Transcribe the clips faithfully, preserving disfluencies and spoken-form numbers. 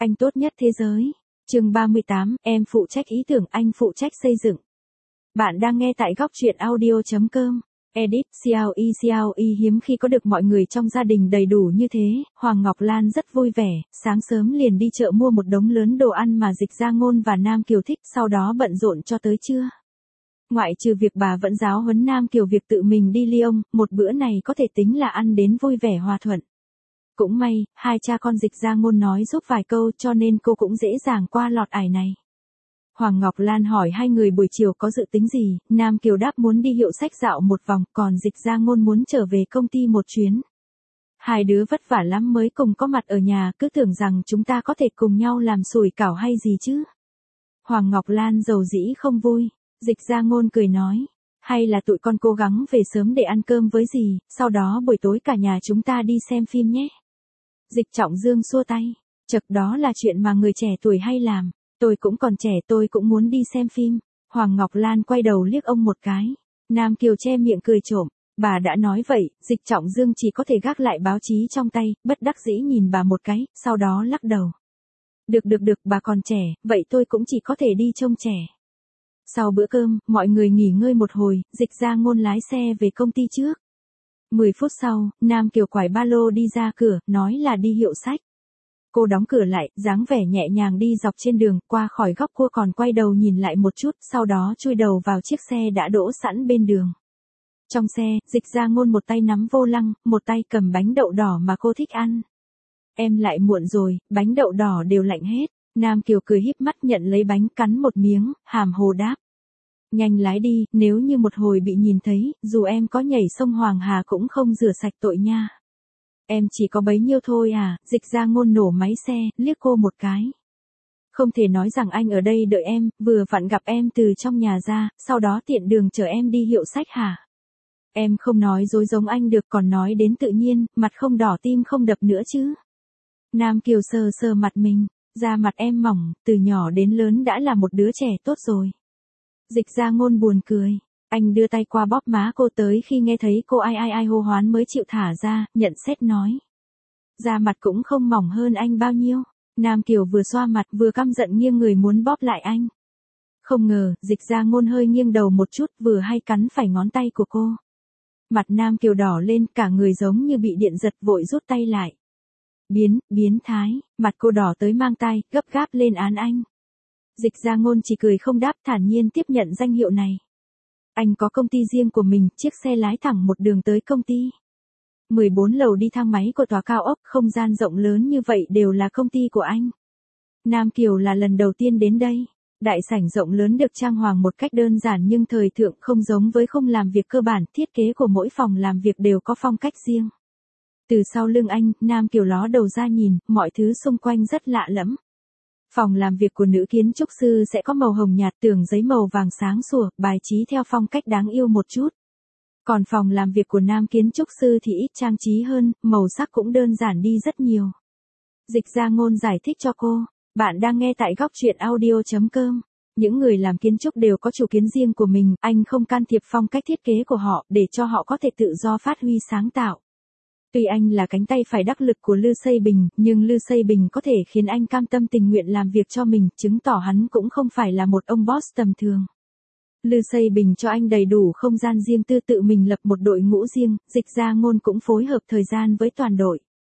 Anh tốt nhất thế giới. Chương ba mươi tám, em phụ trách ý tưởng, anh phụ trách xây dựng. Bạn đang nghe tại góc truyện audio chấm com. Edit, xê lờ e xê lờ e hiếm khi có được mọi người trong gia đình đầy đủ như thế, Hoàng Ngọc Lan rất vui vẻ, sáng sớm liền đi chợ mua một đống lớn đồ ăn mà Dịch Gia Ngôn và Nam Kiều thích, sau đó bận rộn cho tới trưa. Ngoại trừ việc bà vẫn giáo huấn Nam Kiều việc tự mình đi Lyon, một bữa này có thể tính là ăn đến vui vẻ hòa thuận. Cũng may, hai cha con Dịch Gia Ngôn nói giúp vài câu cho nên cô cũng dễ dàng qua lọt ải này. Hoàng Ngọc Lan hỏi hai người buổi chiều có dự tính gì, Nam Kiều đáp muốn đi hiệu sách dạo một vòng, còn Dịch Gia Ngôn muốn trở về công ty một chuyến. Hai đứa vất vả lắm mới cùng có mặt ở nhà, cứ tưởng rằng chúng ta có thể cùng nhau làm sủi cảo hay gì chứ. Hoàng Ngọc Lan dầu dĩ không vui, Dịch Gia Ngôn cười nói, hay là tụi con cố gắng về sớm để ăn cơm với dì, sau đó buổi tối cả nhà chúng ta đi xem phim nhé. Dịch Trọng Dương xua tay, chật đó là chuyện mà người trẻ tuổi hay làm. Tôi cũng còn trẻ, tôi cũng muốn đi xem phim. Hoàng Ngọc Lan quay đầu liếc ông một cái. Nam Kiều che miệng cười trộm. Bà đã nói vậy, Dịch Trọng Dương chỉ có thể gác lại báo chí trong tay, bất đắc dĩ nhìn bà một cái, sau đó lắc đầu. Được được được, bà còn trẻ, vậy tôi cũng chỉ có thể đi trông trẻ. Sau bữa cơm, mọi người nghỉ ngơi một hồi, Dịch Gia Ngôn lái xe về công ty trước. Mười phút sau, Nam Kiều quải ba lô đi ra cửa, nói là đi hiệu sách. Cô đóng cửa lại, dáng vẻ nhẹ nhàng đi dọc trên đường, qua khỏi góc cua còn quay đầu nhìn lại một chút, sau đó chui đầu vào chiếc xe đã đỗ sẵn bên đường. Trong xe, Dịch Gia Ngôn một tay nắm vô lăng, một tay cầm bánh đậu đỏ mà cô thích ăn. Em lại muộn rồi, bánh đậu đỏ đều lạnh hết. Nam Kiều cười híp mắt nhận lấy bánh, cắn một miếng, hàm hồ đáp. Nhanh lái đi, nếu như một hồi bị nhìn thấy, dù em có nhảy sông Hoàng Hà cũng không rửa sạch tội nha. Em chỉ có bấy nhiêu thôi à, Dịch Gia Ngôn nổ máy xe, liếc cô một cái. Không thể nói rằng anh ở đây đợi em, vừa vặn gặp em từ trong nhà ra, sau đó tiện đường chở em đi hiệu sách hả? Em không nói dối giống anh được, còn nói đến tự nhiên, mặt không đỏ tim không đập nữa chứ. Nam Kiều sờ sờ mặt mình, da mặt em mỏng, từ nhỏ đến lớn đã là một đứa trẻ tốt rồi. Dịch Gia Ngôn buồn cười. Anh đưa tay qua bóp má cô, tới khi nghe thấy cô ai ai ai hô hoán mới chịu thả ra, nhận xét nói. Da mặt cũng không mỏng hơn anh bao nhiêu. Nam Kiều vừa xoa mặt vừa căm giận nghiêng người muốn bóp lại anh. Không ngờ, Dịch Gia Ngôn hơi nghiêng đầu một chút vừa hay cắn phải ngón tay của cô. Mặt Nam Kiều đỏ lên, cả người giống như bị điện giật, vội rút tay lại. Biến, biến thái, mặt cô đỏ tới mang tai, gấp gáp lên án anh. Dịch Gia Ngôn chỉ cười không đáp, thản nhiên tiếp nhận danh hiệu này. Anh có công ty riêng của mình, chiếc xe lái thẳng một đường tới công ty. mười bốn lầu đi thang máy của tòa cao ốc, không gian rộng lớn như vậy đều là công ty của anh. Nam Kiều là lần đầu tiên đến đây. Đại sảnh rộng lớn được trang hoàng một cách đơn giản nhưng thời thượng, không giống với khung làm việc cơ bản, thiết kế của mỗi phòng làm việc đều có phong cách riêng. Từ sau lưng anh, Nam Kiều ló đầu ra nhìn, mọi thứ xung quanh rất lạ lẫm. Phòng làm việc của nữ kiến trúc sư sẽ có màu hồng nhạt, tường giấy màu vàng sáng sủa, bài trí theo phong cách đáng yêu một chút. Còn phòng làm việc của nam kiến trúc sư thì ít trang trí hơn, màu sắc cũng đơn giản đi rất nhiều. Dịch Gia Ngôn giải thích cho cô, bạn đang nghe tại góc truyện audio chấm com. Những người làm kiến trúc đều có chủ kiến riêng của mình, anh không can thiệp phong cách thiết kế của họ, để cho họ có thể tự do phát huy sáng tạo. Tuy anh là cánh tay phải đắc lực của Lư Xây Bình, nhưng Lư Xây Bình có thể khiến anh cam tâm tình nguyện làm việc cho mình, chứng tỏ hắn cũng không phải là một ông boss tầm thường. Lư Xây Bình cho anh đầy đủ không gian riêng tư, tự mình lập một đội ngũ riêng, Dịch Gia Ngôn cũng phối hợp thời gian với toàn đội.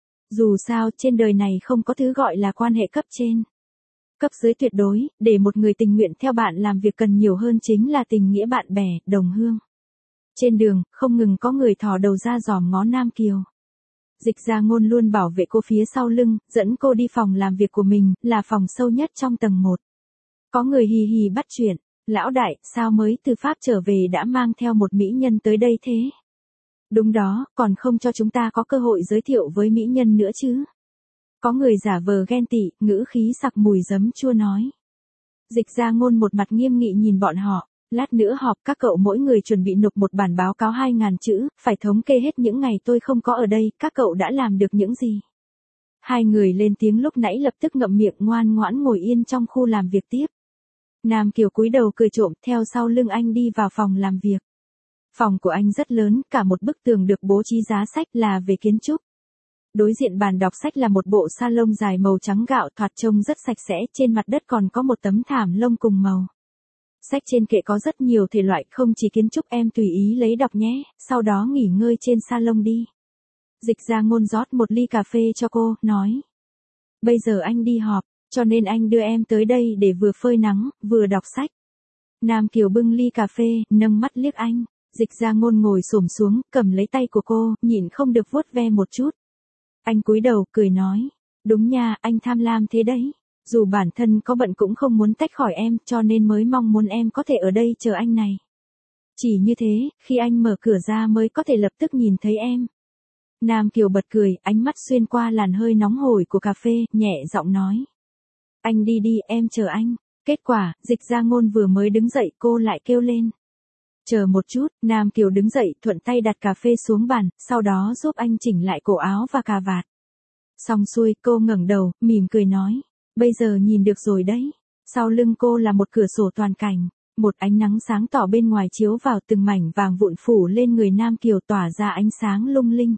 Dù sao, trên đời này không có thứ gọi là quan hệ cấp trên. Cấp dưới tuyệt đối, để một người tình nguyện theo bạn làm việc cần nhiều hơn chính là tình nghĩa bạn bè, đồng hương. Trên đường, không ngừng có người thò đầu ra dòm ngó Nam Kiều. Dịch Gia Ngôn luôn bảo vệ cô phía sau lưng, dẫn cô đi phòng làm việc của mình, là phòng sâu nhất trong tầng một. Có người hì hì bắt chuyện, lão đại, sao mới từ Pháp trở về đã mang theo một mỹ nhân tới đây thế? Đúng đó, còn không cho chúng ta có cơ hội giới thiệu với mỹ nhân nữa chứ? Có người giả vờ ghen tị, ngữ khí sặc mùi giấm chua nói. Dịch Gia Ngôn một mặt nghiêm nghị nhìn bọn họ. Lát nữa họp, các cậu mỗi người chuẩn bị nộp một bản báo cáo hai ngàn chữ, phải thống kê hết những ngày tôi không có ở đây, các cậu đã làm được những gì. Hai người lên tiếng lúc nãy lập tức ngậm miệng ngoan ngoãn ngồi yên trong khu làm việc tiếp. Nam Kiều cúi đầu cười trộm, theo sau lưng anh đi vào phòng làm việc. Phòng của anh rất lớn, cả một bức tường được bố trí giá sách là về kiến trúc. Đối diện bàn đọc sách là một bộ sa lông dài màu trắng gạo thoạt trông rất sạch sẽ, trên mặt đất còn có một tấm thảm lông cùng màu. Sách trên kệ có rất nhiều thể loại, không chỉ kiến trúc, em tùy ý lấy đọc nhé, sau đó nghỉ ngơi trên sa lông đi. Dịch ra ngôn rót một ly cà phê cho cô, nói. Bây giờ anh đi họp, cho nên anh đưa em tới đây để vừa phơi nắng, vừa đọc sách. Nam Kiều bưng ly cà phê, nâng mắt liếc anh. Dịch ra ngôn ngồi xổm xuống, cầm lấy tay của cô, nhịn không được vuốt ve một chút. Anh cúi đầu, cười nói. Đúng nha, anh tham lam thế đấy. Dù bản thân có bận cũng không muốn tách khỏi em, cho nên mới mong muốn em có thể ở đây chờ anh này. Chỉ như thế, khi anh mở cửa ra mới có thể lập tức nhìn thấy em. Nam Kiều bật cười, ánh mắt xuyên qua làn hơi nóng hổi của cà phê, nhẹ giọng nói. Anh đi đi, em chờ anh. Kết quả, Dịch ra ngôn vừa mới đứng dậy, cô lại kêu lên. Chờ một chút, Nam Kiều đứng dậy, thuận tay đặt cà phê xuống bàn, sau đó giúp anh chỉnh lại cổ áo và cà vạt. Xong xuôi, cô ngẩng đầu, mỉm cười nói. Bây giờ nhìn được rồi đấy. Sau lưng cô là một cửa sổ toàn cảnh. Một ánh nắng sáng tỏ bên ngoài chiếu vào, từng mảnh vàng vụn phủ lên người Nam Kiều tỏa ra ánh sáng lung linh.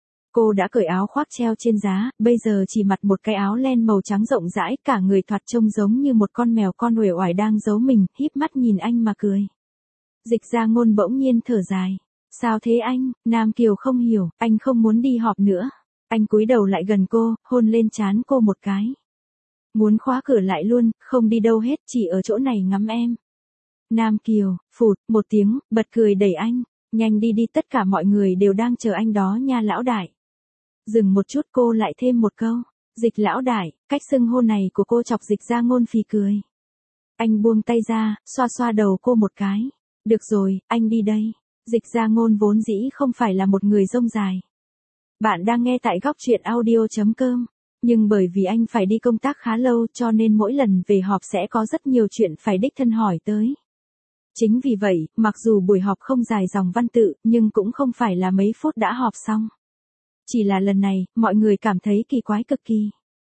Cô đã cởi áo khoác treo trên giá, bây giờ chỉ mặc một cái áo len màu trắng rộng rãi, cả người thoạt trông giống như một con mèo con uể oải đang giấu mình, híp mắt nhìn anh mà cười. Dịch ra ngôn bỗng nhiên thở dài. Sao thế anh? Nam Kiều không hiểu, anh không muốn đi họp nữa. Anh cúi đầu lại gần cô, hôn lên trán cô một cái. Muốn khóa cửa lại luôn, không đi đâu hết, chỉ ở chỗ này ngắm em. Nam Kiều, phụt, một tiếng, bật cười đẩy anh. Nhanh đi đi, tất cả mọi người đều đang chờ anh đó nha lão đại. Dừng một chút, cô lại thêm một câu. Dịch lão đại, cách xưng hô này của cô chọc Dịch ra ngôn phì cười. Anh buông tay ra, xoa xoa đầu cô một cái. Được rồi, anh đi đây. Dịch ra ngôn vốn dĩ không phải là một người rông dài. Bạn đang nghe tại góc truyện audio chấm com. Nhưng bởi vì anh phải đi công tác khá lâu cho nên mỗi lần về họp sẽ có rất nhiều chuyện phải đích thân hỏi tới. Chính vì vậy, mặc dù buổi họp không dài dòng văn tự, nhưng cũng không phải là mấy phút đã họp xong. Chỉ là lần này, mọi người cảm thấy kỳ quái cực kỳ.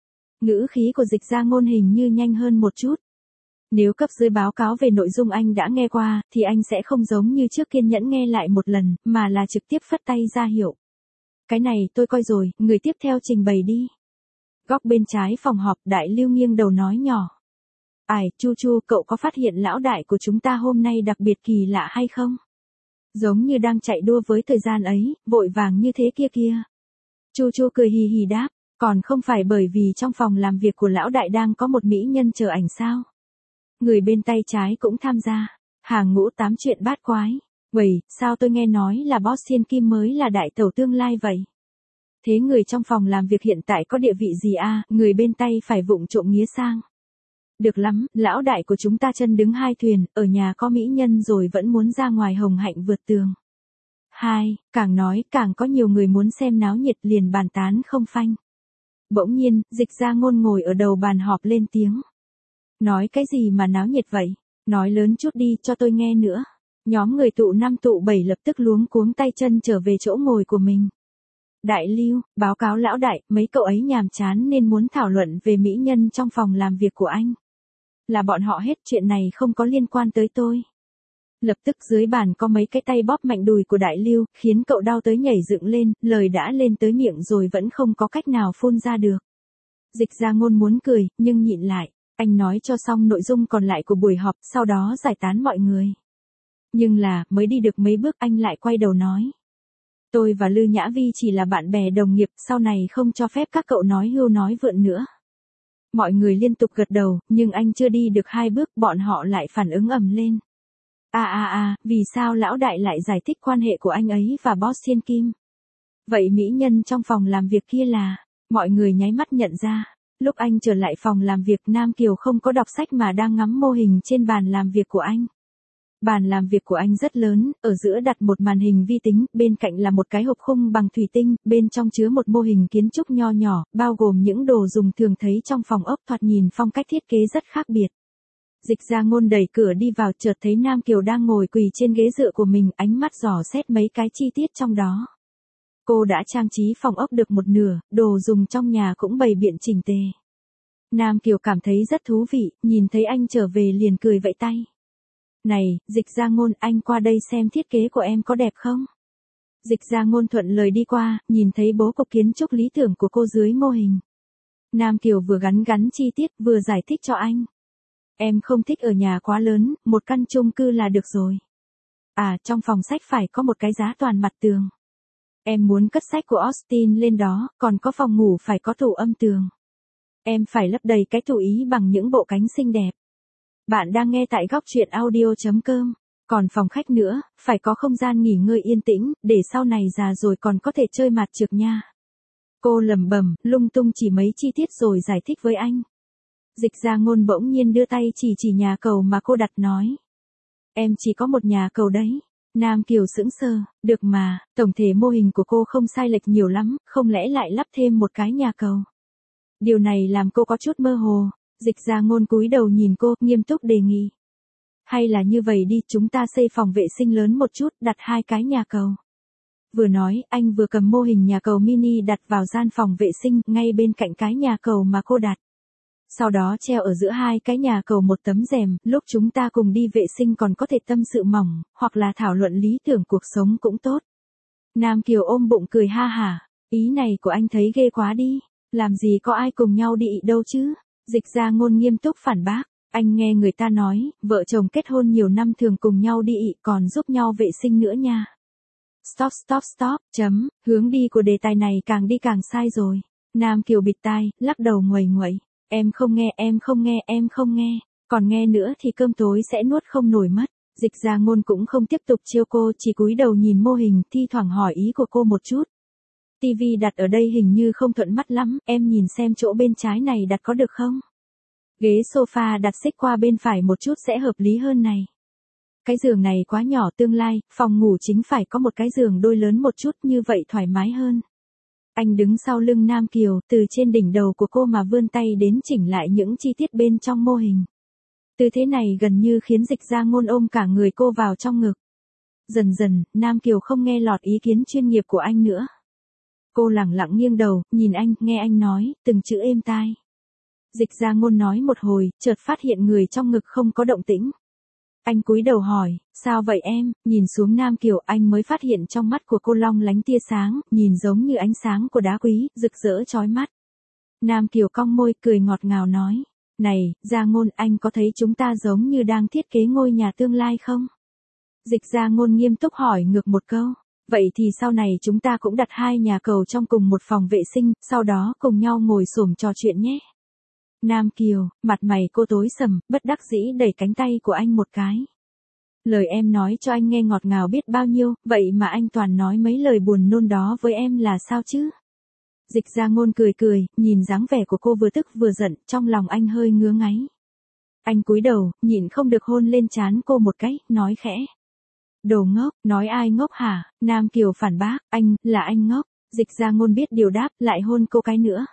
Ngữ khí của Dịch ra ngôn hình như nhanh hơn một chút. Nếu cấp dưới báo cáo về nội dung anh đã nghe qua, thì anh sẽ không giống như trước kiên nhẫn nghe lại một lần, mà là trực tiếp phất tay ra hiệu. Cái này tôi coi rồi, người tiếp theo trình bày đi. Góc bên trái phòng họp, Đại Lưu nghiêng đầu nói nhỏ. Ai, Chu Chu, cậu có phát hiện lão đại của chúng ta hôm nay đặc biệt kỳ lạ hay không? Giống như đang chạy đua với thời gian ấy, vội vàng như thế kia kia. Chu Chu cười hì hì đáp, còn không phải bởi vì trong phòng làm việc của lão đại đang có một mỹ nhân chờ ảnh sao? Người bên tay trái cũng tham gia. Hàng ngũ tám chuyện bát quái. Vậy, sao tôi nghe nói là boss Thiên Kim mới là đại tẩu tương lai vậy? Thế người trong phòng làm việc hiện tại có địa vị gì a? À? Người bên tay phải vụng trộm nghía sang. Được lắm, lão đại của chúng ta chân đứng hai thuyền, ở nhà có mỹ nhân rồi vẫn muốn ra ngoài hồng hạnh vượt tường. Hai, càng nói càng có nhiều người muốn xem náo nhiệt liền bàn tán không phanh. Bỗng nhiên, Dịch ra ngôn ngồi ở đầu bàn họp lên tiếng. Nói cái gì mà náo nhiệt vậy? Nói lớn chút đi cho tôi nghe nữa. Nhóm người tụ năm tụ bảy lập tức luống cuống tay chân trở về chỗ ngồi của mình. Đại Lưu, báo cáo lão đại, mấy cậu ấy nhàm chán nên muốn thảo luận về mỹ nhân trong phòng làm việc của anh. Là bọn họ hết, chuyện này không có liên quan tới tôi. Lập tức dưới bàn có mấy cái tay bóp mạnh đùi của Đại Lưu, khiến cậu đau tới nhảy dựng lên, lời đã lên tới miệng rồi vẫn không có cách nào phun ra được. Dịch ra ngôn muốn cười, nhưng nhịn lại. Anh nói cho xong nội dung còn lại của buổi họp, sau đó giải tán mọi người. Nhưng là, mới đi được mấy bước anh lại quay đầu nói. Tôi và Lư Nhã Vi chỉ là bạn bè đồng nghiệp, sau này không cho phép các cậu nói hưu nói vượn nữa. Mọi người liên tục gật đầu, nhưng anh chưa đi được hai bước, bọn họ lại phản ứng ầm lên. À à à, vì sao lão đại lại giải thích quan hệ của anh ấy và boss Thiên Kim? Vậy mỹ nhân trong phòng làm việc kia là, mọi người nháy mắt nhận ra. Lúc anh trở lại phòng làm việc, Nam Kiều không có đọc sách mà đang ngắm mô hình trên bàn làm việc của anh. Bàn làm việc của anh rất lớn, ở giữa đặt một màn hình vi tính, bên cạnh là một cái hộp khung bằng thủy tinh, bên trong chứa một mô hình kiến trúc nho nhỏ, bao gồm những đồ dùng thường thấy trong phòng ốc, thoạt nhìn phong cách thiết kế rất khác biệt. Dịch ra ngôn đẩy cửa đi vào, chợt thấy Nam Kiều đang ngồi quỳ trên ghế dựa của mình, ánh mắt dò xét mấy cái chi tiết trong đó. Cô đã trang trí phòng ốc được một nửa, đồ dùng trong nhà cũng bày biện chỉnh tề. Nam Kiều cảm thấy rất thú vị, nhìn thấy anh trở về liền cười vẫy tay. Này, Dịch ra ngôn, anh qua đây xem thiết kế của em có đẹp không? Dịch ra ngôn thuận lời đi qua, nhìn thấy bố cục kiến trúc lý tưởng của cô dưới mô hình. Nam Kiều vừa gắn gắn chi tiết vừa giải thích cho anh. Em không thích ở nhà quá lớn, một căn chung cư là được rồi. À, trong phòng sách phải có một cái giá toàn mặt tường. Em muốn cất sách của Austin lên đó, còn có phòng ngủ phải có tủ âm tường. Em phải lấp đầy cái tủ ý bằng những bộ cánh xinh đẹp. Bạn đang nghe tại góc truyện audio chấm com. Còn phòng khách nữa, phải có không gian nghỉ ngơi yên tĩnh, để sau này già rồi còn có thể chơi mặt trược nha. Cô lẩm bẩm, lung tung chỉ mấy chi tiết rồi giải thích với anh. Dịch ra ngôn bỗng nhiên đưa tay chỉ chỉ nhà cầu mà cô đặt nói. Em chỉ có một nhà cầu đấy. Nam Kiều sững sờ, được mà, tổng thể mô hình của cô không sai lệch nhiều lắm, không lẽ lại lắp thêm một cái nhà cầu. Điều này làm cô có chút mơ hồ. Dịch ra ngôn cúi đầu nhìn cô, nghiêm túc đề nghị. Hay là như vậy đi, chúng ta xây phòng vệ sinh lớn một chút, đặt hai cái nhà cầu. Vừa nói, anh vừa cầm mô hình nhà cầu mini đặt vào gian phòng vệ sinh, ngay bên cạnh cái nhà cầu mà cô đặt. Sau đó treo ở giữa hai cái nhà cầu một tấm rèm, lúc chúng ta cùng đi vệ sinh còn có thể tâm sự mỏng, hoặc là thảo luận lý tưởng cuộc sống cũng tốt. Nam Kiều ôm bụng cười ha hả, ý này của anh thấy ghê quá đi, làm gì có ai cùng nhau đi đâu chứ. Dịch ra ngôn nghiêm túc phản bác, anh nghe người ta nói, vợ chồng kết hôn nhiều năm thường cùng nhau đi ị còn giúp nhau vệ sinh nữa nha. Stop stop stop, chấm, hướng đi của đề tài này càng đi càng sai rồi. Nam Kiều bịt tai, lắc đầu nguầy nguậy. Em không nghe, em không nghe, em không nghe, còn nghe nữa thì cơm tối sẽ nuốt không nổi mất. Dịch ra ngôn cũng không tiếp tục chiêu cô, chỉ cúi đầu nhìn mô hình, thi thoảng hỏi ý của cô một chút. Tivi đặt ở đây hình như không thuận mắt lắm, em nhìn xem chỗ bên trái này đặt có được không? Ghế sofa đặt xích qua bên phải một chút sẽ hợp lý hơn này. Cái giường này quá nhỏ, tương lai, phòng ngủ chính phải có một cái giường đôi lớn một chút, như vậy thoải mái hơn. Anh đứng sau lưng Nam Kiều, từ trên đỉnh đầu của cô mà vươn tay đến chỉnh lại những chi tiết bên trong mô hình. Tư thế này gần như khiến dịch ra ngôn ôm cả người cô vào trong ngực. Dần dần, Nam Kiều không nghe lọt ý kiến chuyên nghiệp của anh nữa. Cô lẳng lặng nghiêng đầu, nhìn anh, nghe anh nói, từng chữ êm tai. Dịch ra ngôn nói một hồi, chợt phát hiện người trong ngực không có động tĩnh. Anh cúi đầu hỏi, sao vậy em, nhìn xuống Nam Kiều, anh mới phát hiện trong mắt của cô long lánh tia sáng, nhìn giống như ánh sáng của đá quý, rực rỡ chói mắt. Nam Kiều cong môi, cười ngọt ngào nói, này, ra ngôn, anh có thấy chúng ta giống như đang thiết kế ngôi nhà tương lai không? Dịch ra ngôn nghiêm túc hỏi ngược một câu, vậy thì sau này chúng ta cũng đặt hai nhà cầu trong cùng một phòng vệ sinh, sau đó cùng nhau ngồi xổm trò chuyện nhé. Nam Kiều, mặt mày cô tối sầm, bất đắc dĩ đẩy cánh tay của anh một cái. Lời em nói cho anh nghe ngọt ngào biết bao nhiêu, vậy mà anh toàn nói mấy lời buồn nôn đó với em là sao chứ? Dịch ra ngôn cười cười, nhìn dáng vẻ của cô vừa tức vừa giận, trong lòng anh hơi ngứa ngáy. Anh cúi đầu, nhịn không được hôn lên trán cô một cái, nói khẽ. Đồ ngốc, nói ai ngốc hả? Nam Kiều phản bác, anh, là anh ngốc. Dịch ra ngôn biết điều đáp, lại hôn cô cái nữa.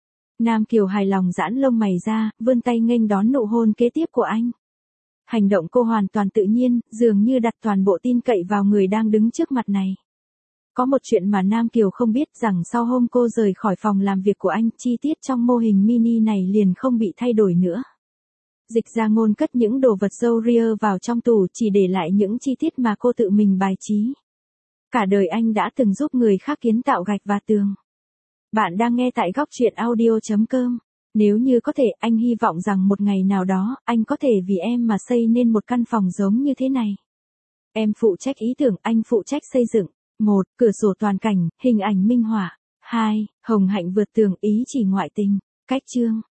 Nam Kiều hài lòng giãn lông mày ra, vươn tay nghênh đón nụ hôn kế tiếp của anh. Hành động cô hoàn toàn tự nhiên, dường như đặt toàn bộ tin cậy vào người đang đứng trước mặt này. Có một chuyện mà Nam Kiều không biết rằng sau hôm cô rời khỏi phòng làm việc của anh, chi tiết trong mô hình mini này liền không bị thay đổi nữa. Dịch ra ngôn cất những đồ vật râu ria vào trong tủ, chỉ để lại những chi tiết mà cô tự mình bài trí. Cả đời anh đã từng giúp người khác kiến tạo gạch và tường. Bạn đang nghe tại góc truyện audio chấm com. Nếu như có thể, anh hy vọng rằng một ngày nào đó, anh có thể vì em mà xây nên một căn phòng giống như thế này. Em phụ trách ý tưởng, anh phụ trách xây dựng. một. Cửa sổ toàn cảnh, hình ảnh minh họa. hai. Hồng hạnh vượt tường, ý chỉ ngoại tình. Cách chương.